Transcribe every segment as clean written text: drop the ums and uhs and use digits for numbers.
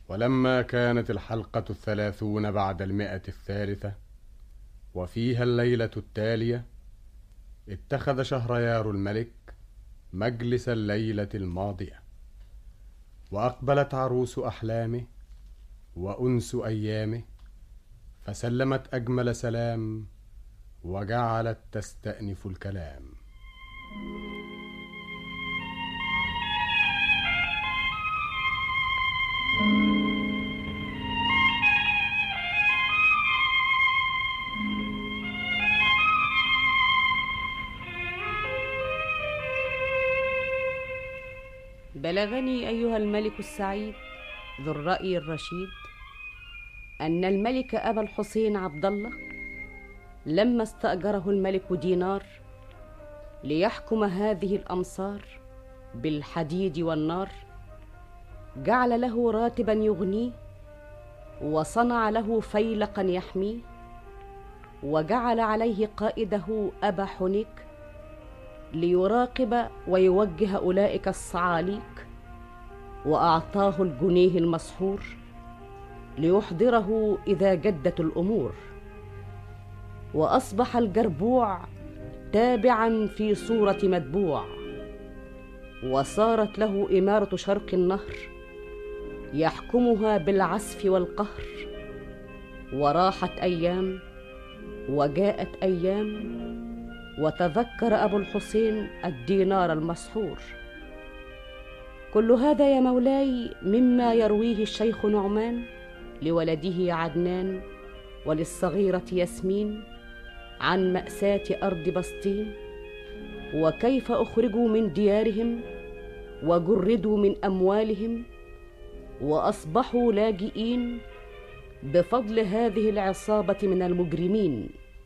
ولما كانت الحلقة 30 بعد 100 وفيها الليلة التالية، اتخذ شهريار الملك مجلس الليلة الماضية، وأقبلت عروس أحلامه وأنس أيامه، فسلمت أجمل سلام وجعلت تستأنف الكلام. بلغني أيها الملك السعيد ذو الرأي الرشيد أن الملك أبا الحسين عبد الله لما استأجره الملك دينار ليحكم هذه الأمصار بالحديد والنار، جعل له راتبا يغنيه، وصنع له فيلقا يحميه، وجعل عليه قائده أبا حنيك ليراقب ويوجه أولئك الصعاليك، وأعطاه الجنيه المسحور ليحضره إذا جدت الأمور. وأصبح الجربوع تابعا في صورة متبوع، وصارت له إمارة شرق النهر يحكمها بالعسف والقهر. وراحت أيام وجاءت أيام، وتذكر أبو الحسين الدينار المسحور. كل هذا يا مولاي مما يرويه الشيخ نعمان لولده عدنان وللصغيرة ياسمين عن مأساة أرض بسطين، وكيف أخرجوا من ديارهم وجردوا من أموالهم وأصبحوا لاجئين بفضل هذه العصابة من المجرمين.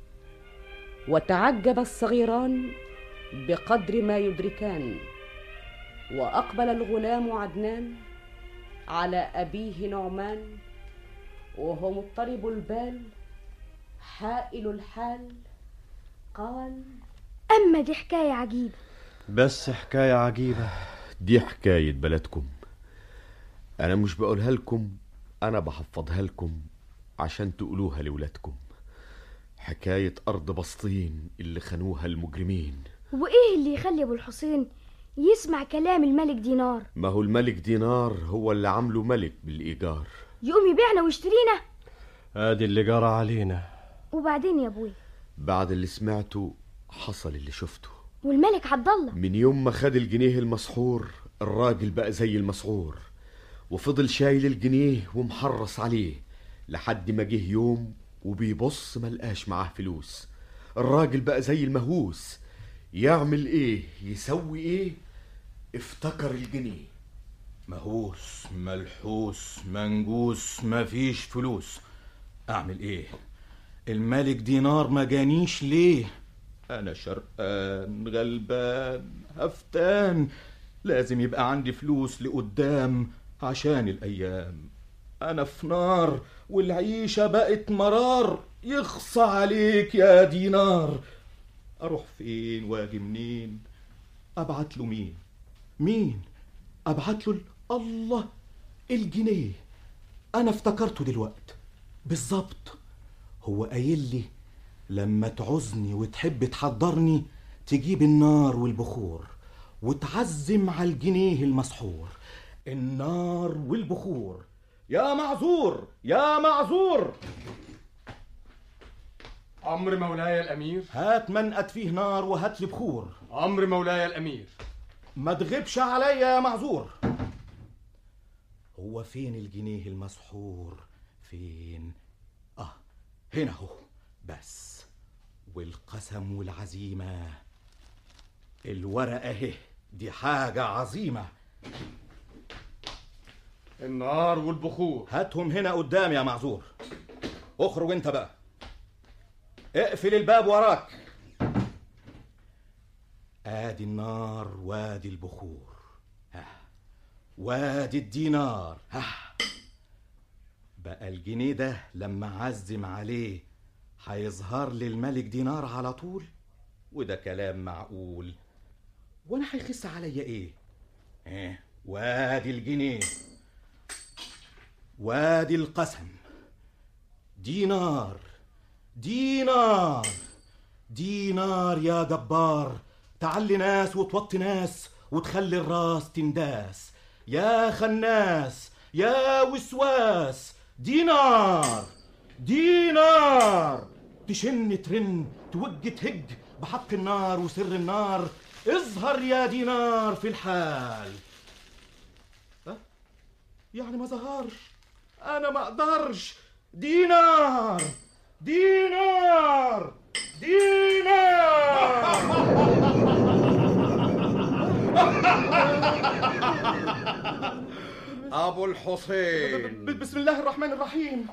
وتعجب الصغيران بقدر ما يدركان، وأقبل الغلام عدنان على أبيه نعمان وهو مضطرب البال حائل الحال، قال: أما دي حكاية عجيبة. بس حكاية عجيبة؟ دي حكاية بلدكم، أنا مش بقولها لكم، أنا بحفظها لكم عشان تقولوها لولادكم. حكاية أرض بسطين اللي خانوها المجرمين. وإيه اللي يخلي أبو الحسين يسمع كلام الملك دينار؟ ما هو الملك دينار هو اللي عمله ملك بالإيجار، يقوم يبيعنا ويشترينا؟ ادي اللي جرى علينا. وبعدين يا ابوي؟ بعد اللي سمعته حصل اللي شفته. والملك عبد الله من يوم ما خد الجنيه المسحور الراجل بقى زي المسعور، وفضل شايل الجنيه ومحرص عليه لحد ما جه يوم وبيبص ملقاش معاه فلوس. الراجل بقى زي المهووس، يعمل ايه يسوي ايه؟ افتكر الجنيه. مهووس ملحوس منجوس مفيش فلوس، اعمل ايه؟ الملك دينار ما جانيش ليه؟ انا شرقان غلبان هفتان، لازم يبقى عندي فلوس لقدام عشان الايام. انا في نار والعيشة بقت مرار، يخصى عليك يا دينار. اروح فين واجي منين؟ ابعت له مين ابعت له؟ الله، الجنيه انا افتكرته دلوقتي بالظبط. هو قايل لي لما تعوزني وتحب تحضرني تجيب النار والبخور وتعزم على الجنيه المسحور. النار والبخور. يا معذور يا معذور. أمر مولاي الأمير. هات منقد فيه نار وهات لي بخور. أمر مولاي الأمير. ما تغيبش عليا يا معذور. هو فين الجنيه المسحور؟ فين؟ هنا هو. بس والقسم والعزيمة، الورقة اهي، دي حاجة عظيمة. النار والبخور هاتهم هنا قدام يا معذور. اخرج انت بقى، اقفل الباب وراك. ادي النار وادي البخور، وادي الدينار. بقى الجنيه ده لما عزم عليه هيظهر لي الملك دينار على طول، وده كلام معقول. وانا هيخس عليا ايه؟ وادي الجنيه. وادي القسم. دينار دينار دينار يا جبار، تعلي ناس وتوطي ناس وتخلي الراس تنداس. يا خناس يا وسواس، دينار دينار، تشن ترن توج تهج بحق النار وسر النار. اظهر يا دينار في الحال. يعني ما ظهرش، انا ما اقدرش. دينار دينار دينار. أبو الحسين. بسم الله الرحمن الرحيم.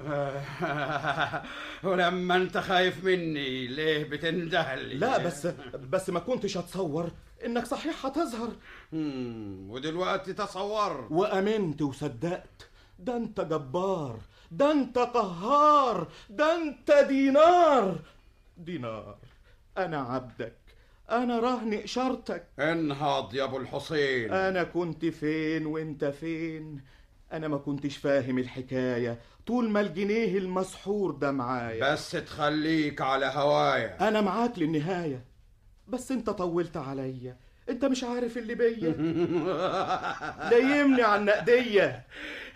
ولما انت خايف مني ليه بتندهلي؟ لا بس ما كنتش اتصور انك صحيح هتظهر. ودلوقتي تصور وامنت وصدقت. ده انت جبار، ده انت قهار، ده انت دينار. دينار، انا عبدك، انا رهن اشارتك. انهض يا ابو الحسين. انا كنت فين وانت فين؟ انا ما كنتش فاهم الحكاية طول ما الجنيه المسحور ده معايا. بس تخليك على هوايا. انا معاك للنهاية، بس انت طولت عليا. انت مش عارف اللي بيا. لايمني على النقدية.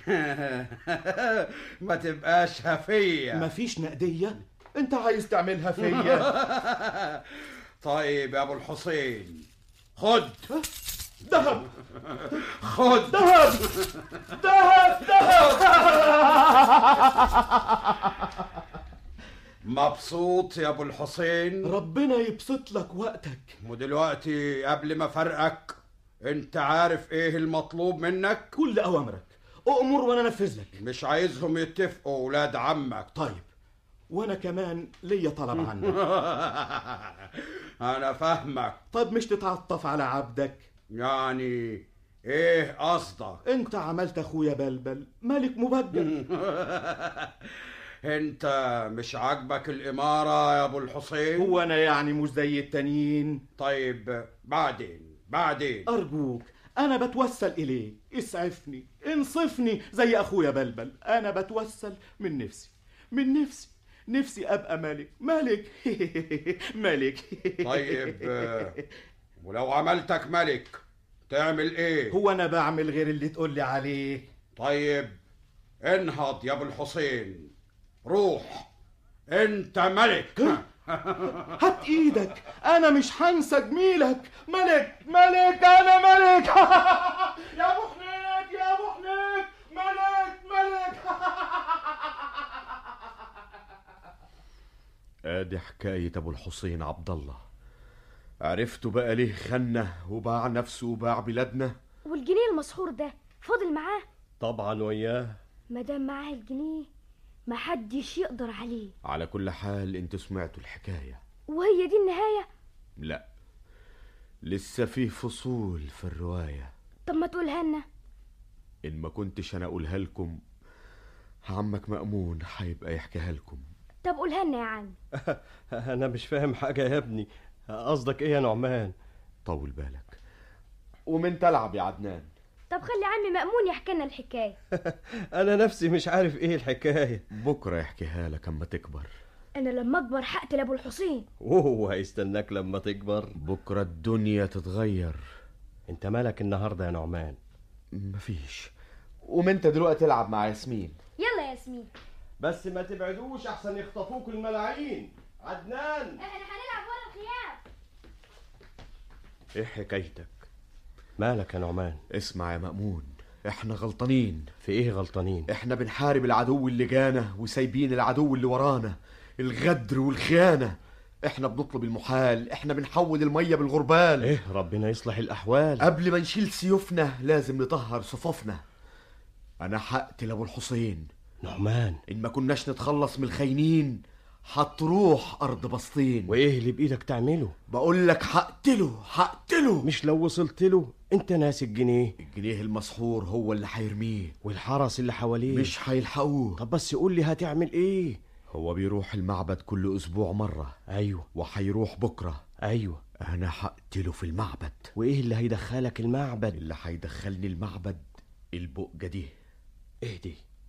ما تبقاش هفية. مفيش نقدية؟ انت عايز تعملها فيا. طيب يا ابو الحسين، خد ذهب. خد ذهب ذهب ذهب. مبسوط يا ابو الحسين؟ ربنا يبسط لك وقتك. ودلوقتي قبل ما فرقك، انت عارف ايه المطلوب منك؟ كل اوامرك، اؤمر وانا انفذ لك. مش عايزهم يتفقوا ولاد عمك. طيب، وانا كمان ليا طلب عنك. انا فاهمك. طب مش تتعطف على عبدك؟ يعني ايه قصدك؟ انت عملت اخويا بلبل ملك مبجل. انت مش عاجبك الامارة يا ابو الحسين؟ هو انا يعني مش زي التانيين؟ طيب بعدين ارجوك، انا بتوسل اليك، اسعفني انصفني زي اخويا بلبل. انا بتوسل من نفسي نفسي ابقى ملك ملك. طيب ولو عملتك ملك تعمل ايه؟ هو انا بعمل غير اللي تقولي عليه؟ طيب انهض يا ابو الحسين، روح، انت ملك. هات ايدك، انا مش هنسى جميلك. ملك انا ملك. يا ابو حنيك يا ابو حنيك، ملك. ادي حكاية ابو الحسين عبد الله. عرفتوا بقى ليه خنه وباع نفسه وباع بلادنا؟ والجنيه المسحور ده فاضل معاه؟ طبعا وياه. مادام معاه الجنيه محدش يقدر عليه. على كل حال انتوا سمعتوا الحكاية، وهي دي النهاية؟ لا، لسه فيه فصول في الرواية. طب ما تقولها لنا. ان ما كنتش انا اقولها لكم، عمك مأمون هيبقى يحكيها لكم. طب قولها لنا يا عم. انا مش فاهم حاجة يا ابني، قصدك ايه يا نعمان؟ طول بالك ومن تلعب يا عدنان. طب خلي عمي مأمون يحكي لنا الحكاية. انا نفسي مش عارف ايه الحكاية. بكرة يحكيها لك اما تكبر. انا لما اكبر هقتل ابو الحسين. وهو هيستناك لما تكبر؟ بكرة الدنيا تتغير. انت مالك النهاردة يا نعمان؟ مفيش. ومن انت دلوقتي تلعب مع ياسمين. يلا يا ياسمين، بس ما تبعدوش احسن يخطفوك الملاعين. عدنان، احنا هنلعب ورا الخيام. ايه حكايتك؟ مالك يا نعمان؟ اسمع يا مأمون، احنا غلطانين. في ايه غلطانين؟ احنا بنحارب العدو اللي جانا وسايبين العدو اللي ورانا، الغدر والخيانة. احنا بنطلب المحال، احنا بنحول المية بالغربال. ايه ربنا يصلح الاحوال. قبل ما نشيل سيوفنا لازم نطهر صفوفنا. انا هقتل ابو الحسين. نعمان، ان ما كناش نتخلص من الخاينين هتروح ارض بسطين. وايه اللي بايدك تعمله؟ بقول لك هقتله. مش لو وصلت له؟ انت ناسي الجنيه المسحور هو اللي هيرميه، والحرس اللي حواليه مش هيلحقوه. طب بس قول لي هتعمل ايه؟ هو بيروح المعبد كل اسبوع مرة. ايوه. وهيروح بكرة. ايوه. انا هقتله في المعبد. وايه اللي هيدخلك المعبد؟ اللي هيدخلني المعبد البقجة دي. ايه دي؟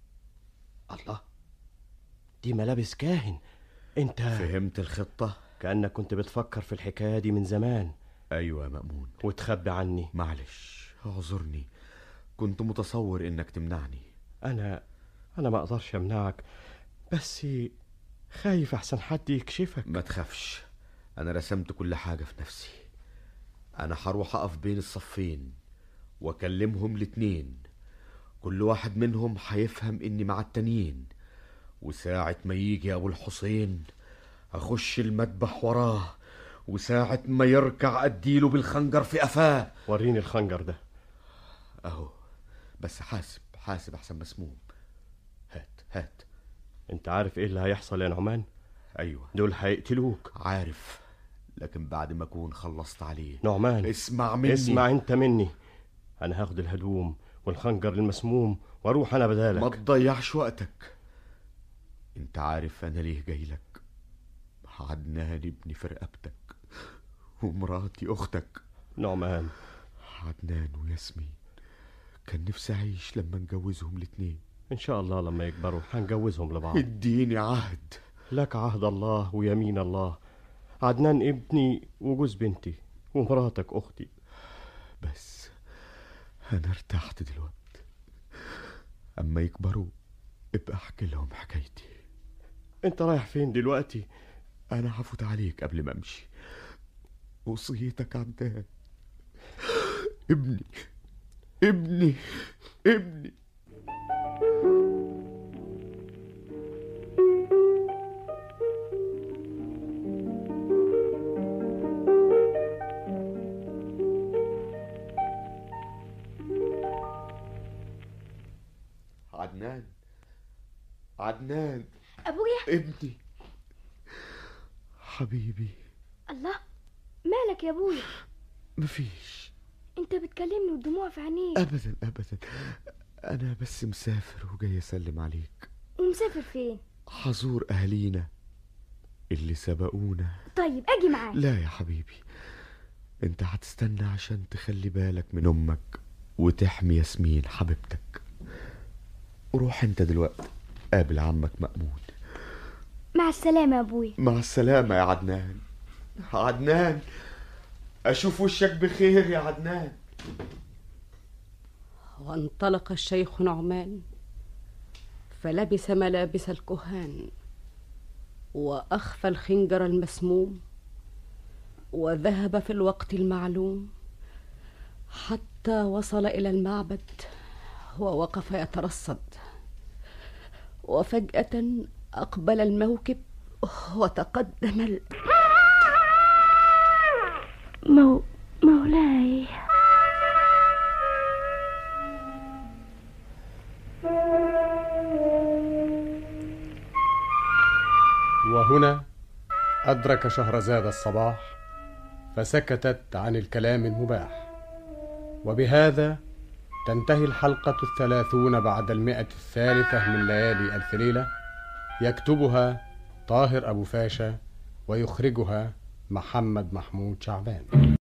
الله، دي ملابس كاهن. انت فهمت الخطة؟ كأنك كنت بتفكر في الحكاية دي من زمان. أيوة يا مأمون. وتخبي عني. معلش اعذرني، كنت متصور إنك تمنعني. أنا ما أقدرش أمنعك، بس خايف أحسن حد يكشفك. ما تخافش، أنا رسمت كل حاجة في نفسي. أنا هروح أقف بين الصفين وأكلمهم الاتنين، كل واحد منهم هيفهم إني مع التانيين، وساعة ما يجي أبو الحسين أخش المذبح وراه، وساعة ما يركع أديله بالخنجر في قفاه. وريني الخنجر ده. أهو، بس حاسب أحسن مسموم. هات. انت عارف ايه اللي هيحصل يا نعمان؟ أيوة، دول هيقتلوك. عارف، لكن بعد ما أكون خلصت عليه. نعمان، اسمع مني. اسمع انت مني. انا هاخد الهدوم والخنجر المسموم واروح انا بدالك. ما تضيعش وقتك. انت عارف انا ليه جاي لك؟ عدنان ابني في رقبتك، ومراتي اختك. نعمان، عدنان وياسمين كان نفسي اعيش لما نجوزهم الاتنين. ان شاء الله لما يكبروا هنجوزهم لبعض. اديني عهد. لك عهد الله ويمين الله. عدنان ابني وجوز بنتي ومراتك اختي. بس انا ارتحت دلوقتي، اما يكبروا ابقى احكي لهم حكايتي. انت رايح فين دلوقتي؟ انا هفوت عليك قبل ما امشي. وصيتك عدنان. ابني. عدنان ابويا. ابني حبيبي. الله، مالك يا ابويا؟ مفيش. انت بتكلمني والدموع في عينيك. ابدا، انا بس مسافر وجاي اسلم عليك. ومسافر فين؟ حزور اهالينا اللي سبقونا. طيب اجي معاك. لا يا حبيبي، انت هتستنى عشان تخلي بالك من امك وتحمي ياسمين حبيبتك. روح انت دلوقتي قابل عمك مأمون. مع السلامة يا ابويا. مع السلامة يا عدنان. اشوف وشك بخير يا عدنان. وانطلق الشيخ نعمان فلبس ملابس الكهان، وأخفى الخنجر المسموم، وذهب في الوقت المعلوم حتى وصل إلى المعبد، ووقف يترصد. وفجأة أقبل الموكب وتقدم مولاي. وهنا أدرك شهرزاد الصباح، فسكتت عن الكلام المباح. وبهذا تنتهي الحلقة 30 بعد 100 من ليالي ألف ليلة. يكتبها طاهر أبو فاشا، ويخرجها محمد محمود شعبان.